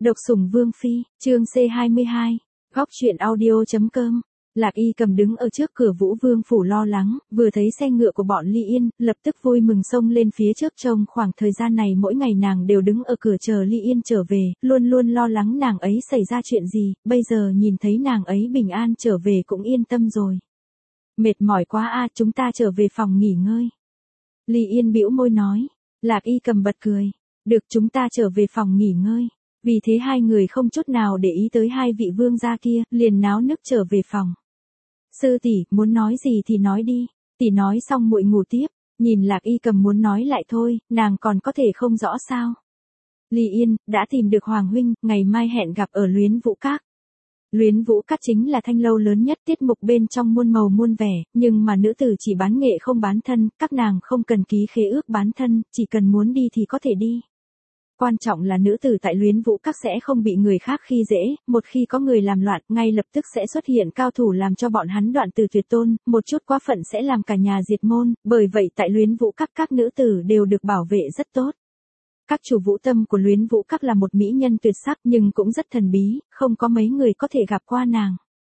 Độc sủng Vương Phi, chương C22, góc truyện audio.com. Lạc Y Cầm đứng ở trước cửa Vũ Vương phủ lo lắng, vừa thấy xe ngựa của bọn Ly Yên, lập tức vui mừng xông lên phía trước. Trong khoảng thời gian này mỗi ngày nàng đều đứng ở cửa chờ Ly Yên trở về, luôn luôn lo lắng nàng ấy xảy ra chuyện gì, bây giờ nhìn thấy nàng ấy bình an trở về cũng yên tâm rồi. Mệt mỏi quá a, chúng ta trở về phòng nghỉ ngơi. Ly Yên bĩu môi nói. Lạc Y Cầm bật cười. Được, chúng ta trở về phòng nghỉ ngơi. Vì thế hai người không chút nào để ý tới hai vị vương gia kia, liền náo nức trở về phòng. Sư tỷ, muốn nói gì thì nói đi. Tỷ nói xong muội ngủ tiếp. Nhìn Lạc Y Cầm muốn nói lại thôi, nàng còn có thể không rõ sao. Ly Yên, đã tìm được Hoàng huynh, ngày mai hẹn gặp ở Luyến Vũ Các. Luyến Vũ Các chính là thanh lâu lớn nhất, tiết mục bên trong muôn màu muôn vẻ, nhưng mà nữ tử chỉ bán nghệ không bán thân, các nàng không cần ký khế ước bán thân, chỉ cần muốn đi thì có thể đi. Quan trọng là nữ tử tại Luyến Vũ Các sẽ không bị người khác khi dễ, một khi có người làm loạn, ngay lập tức sẽ xuất hiện cao thủ làm cho bọn hắn đoạn từ tuyệt tôn, một chút quá phận sẽ làm cả nhà diệt môn, bởi vậy tại Luyến Vũ Các nữ tử đều được bảo vệ rất tốt. Các chủ Vũ Tâm của Luyến Vũ Các là một mỹ nhân tuyệt sắc nhưng cũng rất thần bí, không có mấy người có thể gặp qua nàng.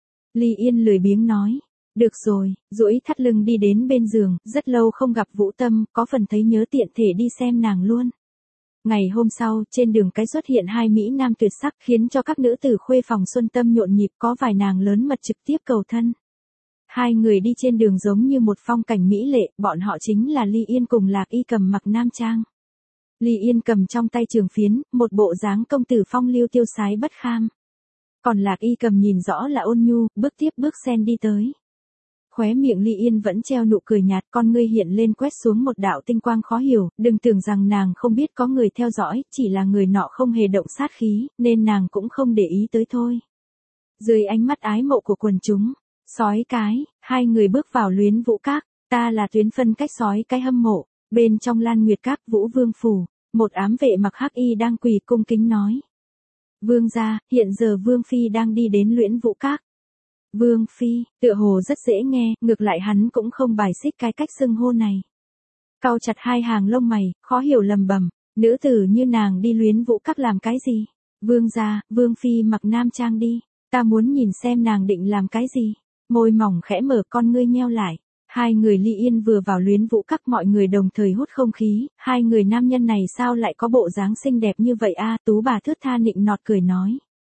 Ly Yên lười biếng nói. Được rồi, duỗi thắt lưng đi đến bên giường, rất lâu không gặp Vũ Tâm, có phần thấy nhớ, tiện thể đi xem nàng luôn. Ngày hôm sau, trên đường cái xuất hiện hai mỹ nam tuyệt sắc khiến cho các nữ tử khuê phòng Xuân Tâm nhộn nhịp, có vài nàng lớn mật trực tiếp cầu thân. Hai người đi trên đường giống như một phong cảnh mỹ lệ, bọn họ chính là Ly Yên cùng Lạc Y Cầm mặc nam trang. Ly Yên cầm trong tay trường phiến, một bộ dáng công tử phong lưu tiêu sái bất kham. Còn Lạc Y Cầm nhìn rõ là ôn nhu, bước tiếp bước sen đi tới. Khóe miệng Ly Yên vẫn treo nụ cười nhạt, con ngươi hiện lên quét xuống một đạo tinh quang khó hiểu, đừng tưởng rằng nàng không biết có người theo dõi, chỉ là người nọ không hề động sát khí, nên nàng cũng không để ý tới thôi. Dưới ánh mắt ái mộ của quần chúng, sói cái, hai người bước vào Luyến Vũ Các, ta là tuyến phân cách sói cái hâm mộ, bên trong Lan Nguyệt Các Vũ Vương phủ, một ám vệ mặc hắc y đang quỳ cung kính nói. Vương gia, hiện giờ Vương Phi đang đi đến Luyến Vũ Các. Vương Phi, tựa hồ rất dễ nghe, ngược lại hắn cũng không bài xích cái cách xưng hô này. Cau chặt hai hàng lông mày, khó hiểu lầm bầm, nữ tử như nàng đi Luyến Vũ Các làm cái gì? Vương gia, Vương Phi mặc nam trang đi, ta muốn nhìn xem nàng định làm cái gì. Môi mỏng khẽ mở, con ngươi nheo lại. Hai người Ly Yên vừa vào Luyến Vũ Các, mọi người đồng thời hút không khí, hai người nam nhân này sao lại có bộ dáng xinh đẹp như vậy a? Tú bà thướt tha nịnh nọt cười nói.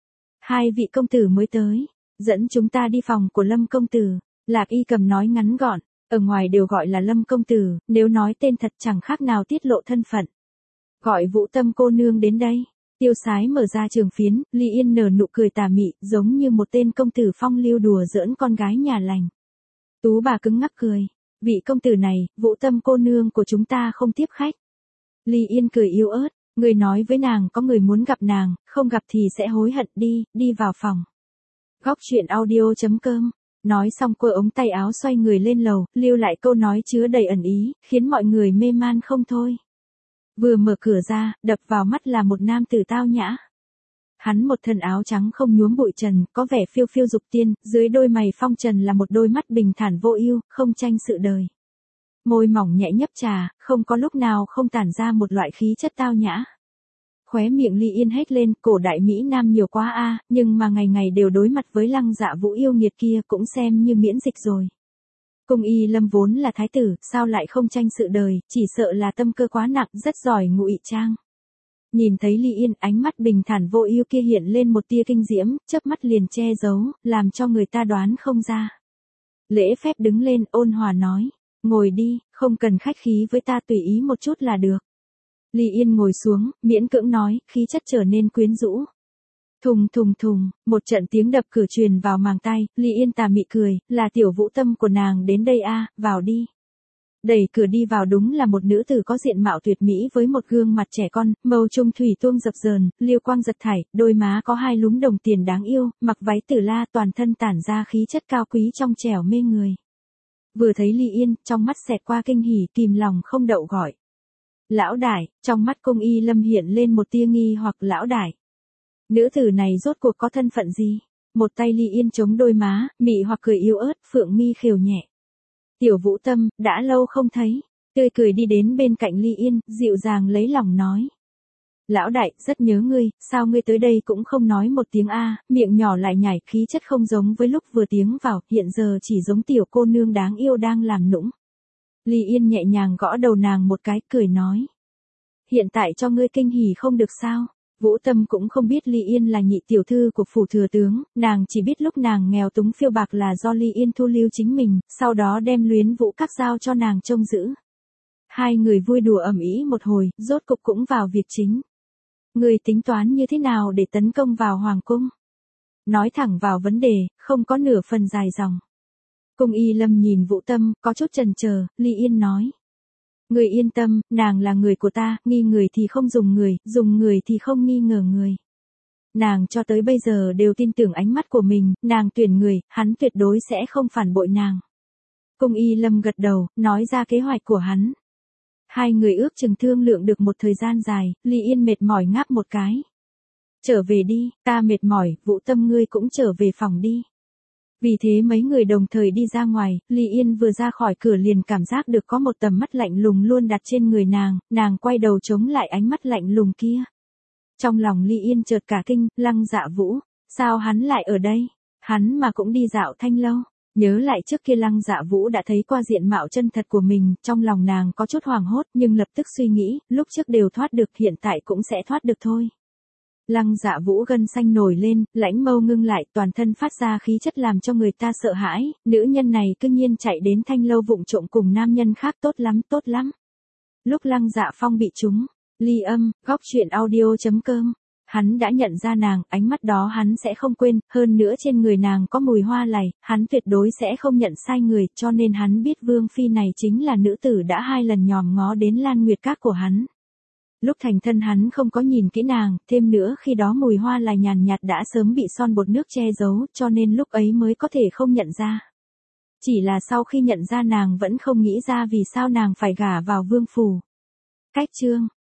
Hai vị công tử mới tới, dẫn chúng ta đi phòng của Lâm công tử. Lạc Y Cầm nói ngắn gọn, ở ngoài đều gọi là Lâm công tử, nếu nói tên thật chẳng khác nào tiết lộ thân phận. Gọi Vũ Tâm cô nương đến đây. Tiêu sái mở ra trường phiến, Ly Yên nở nụ cười tà mị, giống như một tên công tử phong lưu đùa giỡn con gái nhà lành. Tú bà cứng ngắc cười. Vị công tử này, Vũ Tâm cô nương của chúng ta không tiếp khách. Ly Yên cười yếu ớt. Người nói với nàng có người muốn gặp nàng, không gặp thì sẽ hối hận, đi vào phòng. Góc truyện audio.com. Nói xong cô ống tay áo xoay người lên lầu, lưu lại câu nói chứa đầy ẩn ý, khiến mọi người mê man không thôi. Vừa mở cửa ra, đập vào mắt là một nam tử tao nhã. Hắn một thân áo trắng không nhuốm bụi trần, có vẻ phiêu phiêu dục tiên, dưới đôi mày phong trần là một đôi mắt bình thản vô ưu, không tranh sự đời. Môi mỏng nhẹ nhấp trà, không có lúc nào không tản ra một loại khí chất tao nhã. Khóe miệng Ly Yên hét lên, cổ đại Mỹ Nam nhiều quá a, nhưng mà ngày ngày đều đối mặt với Lăng Dạ Vũ yêu nghiệt kia cũng xem như miễn dịch rồi. Cung Y Lâm vốn là thái tử, sao lại không tranh sự đời, chỉ sợ là tâm cơ quá nặng, rất giỏi ngụy trang. Nhìn thấy Ly Yên, ánh mắt bình thản vô ưu kia hiện lên một tia kinh diễm, chớp mắt liền che giấu, làm cho người ta đoán không ra. Lễ phép đứng lên, ôn hòa nói, ngồi đi, không cần khách khí với ta, tùy ý một chút là được. Ly Yên ngồi xuống, miễn cưỡng nói, khí chất trở nên quyến rũ. Thùng thùng thùng, một trận tiếng đập cửa truyền vào màng tai, Ly Yên tà mị cười, là tiểu Vũ Tâm của nàng đến đây a, vào đi. Đẩy cửa đi vào đúng là một nữ tử có diện mạo tuyệt mỹ với một gương mặt trẻ con, màu trung thủy tuông dập dờn, liêu quang giật thải, đôi má có hai lúm đồng tiền đáng yêu, mặc váy tử la, toàn thân tản ra khí chất cao quý trong trẻo mê người. Vừa thấy Ly Yên, trong mắt xẹt qua kinh hỉ, kìm lòng không đậu gọi. Lão đại, trong mắt Cung Y Lâm hiện lên một tia nghi hoặc. Lão đại. Nữ tử này rốt cuộc có thân phận gì? Một tay Ly Yên chống đôi má, mị hoặc cười yếu ớt, phượng mi khều nhẹ. Tiểu Vũ Tâm, đã lâu không thấy. Tươi cười đi đến bên cạnh Ly Yên, dịu dàng lấy lòng nói. Lão đại, rất nhớ ngươi, sao ngươi tới đây cũng không nói một tiếng a, miệng nhỏ lại nhảy, khí chất không giống với lúc vừa tiếng vào, hiện giờ chỉ giống tiểu cô nương đáng yêu đang làm nũng. Ly Yên nhẹ nhàng gõ đầu nàng một cái, cười nói. Hiện tại cho ngươi kinh hỉ không được sao? Vũ Tâm cũng không biết Ly Yên là nhị tiểu thư của phủ thừa tướng, nàng chỉ biết lúc nàng nghèo túng phiêu bạc là do Ly Yên thu lưu chính mình, sau đó đem Luyến Vũ Các giao cho nàng trông giữ. Hai người vui đùa ầm ĩ một hồi, rốt cục cũng vào việc chính. Người tính toán như thế nào để tấn công vào hoàng cung? Nói thẳng vào vấn đề, không có nửa phần dài dòng. Cung Y Lâm nhìn Vũ Tâm, có chút chần chờ, Ly Yên nói. Người yên tâm, nàng là người của ta, nghi người thì không dùng người thì không nghi ngờ người. Nàng cho tới bây giờ đều tin tưởng ánh mắt của mình, nàng tuyển người, hắn tuyệt đối sẽ không phản bội nàng. Cung Y Lâm gật đầu, nói ra kế hoạch của hắn. Hai người ước chừng thương lượng được một thời gian dài, Ly Yên mệt mỏi ngáp một cái. Trở về đi, ta mệt mỏi, Vũ Tâm ngươi cũng trở về phòng đi. Vì thế mấy người đồng thời đi ra ngoài, Ly Yên vừa ra khỏi cửa liền cảm giác được có một tầm mắt lạnh lùng luôn đặt trên người nàng quay đầu chống lại ánh mắt lạnh lùng kia. Trong lòng Ly Yên chợt cả kinh, Lăng Dạ Vũ, sao hắn lại ở đây? Hắn mà cũng đi dạo Thanh Lâu. Nhớ lại trước kia Lăng Dạ Vũ đã thấy qua diện mạo chân thật của mình, trong lòng nàng có chút hoảng hốt nhưng lập tức suy nghĩ, lúc trước đều thoát được hiện tại cũng sẽ thoát được thôi. Lăng Dạ Vũ gân xanh nổi lên, lãnh mâu ngưng lại, toàn thân phát ra khí chất làm cho người ta sợ hãi, nữ nhân này cứ nhiên chạy đến Thanh Lâu vụng trộm cùng nam nhân khác, tốt lắm. Lúc Lăng Dạ Phong bị trúng, Ly Âm, góc truyện audio.com, hắn đã nhận ra nàng, ánh mắt đó hắn sẽ không quên, hơn nữa trên người nàng có mùi hoa lài, hắn tuyệt đối sẽ không nhận sai người, cho nên hắn biết Vương Phi này chính là nữ tử đã 2 lần nhòm ngó đến Lan Nguyệt Các của hắn. Lúc thành thân hắn không có nhìn kỹ nàng, thêm nữa khi đó mùi hoa lài nhàn nhạt đã sớm bị son bột nước che giấu, cho nên lúc ấy mới có thể không nhận ra. Chỉ là sau khi nhận ra nàng vẫn không nghĩ ra vì sao nàng phải gả vào vương phủ. Cách chương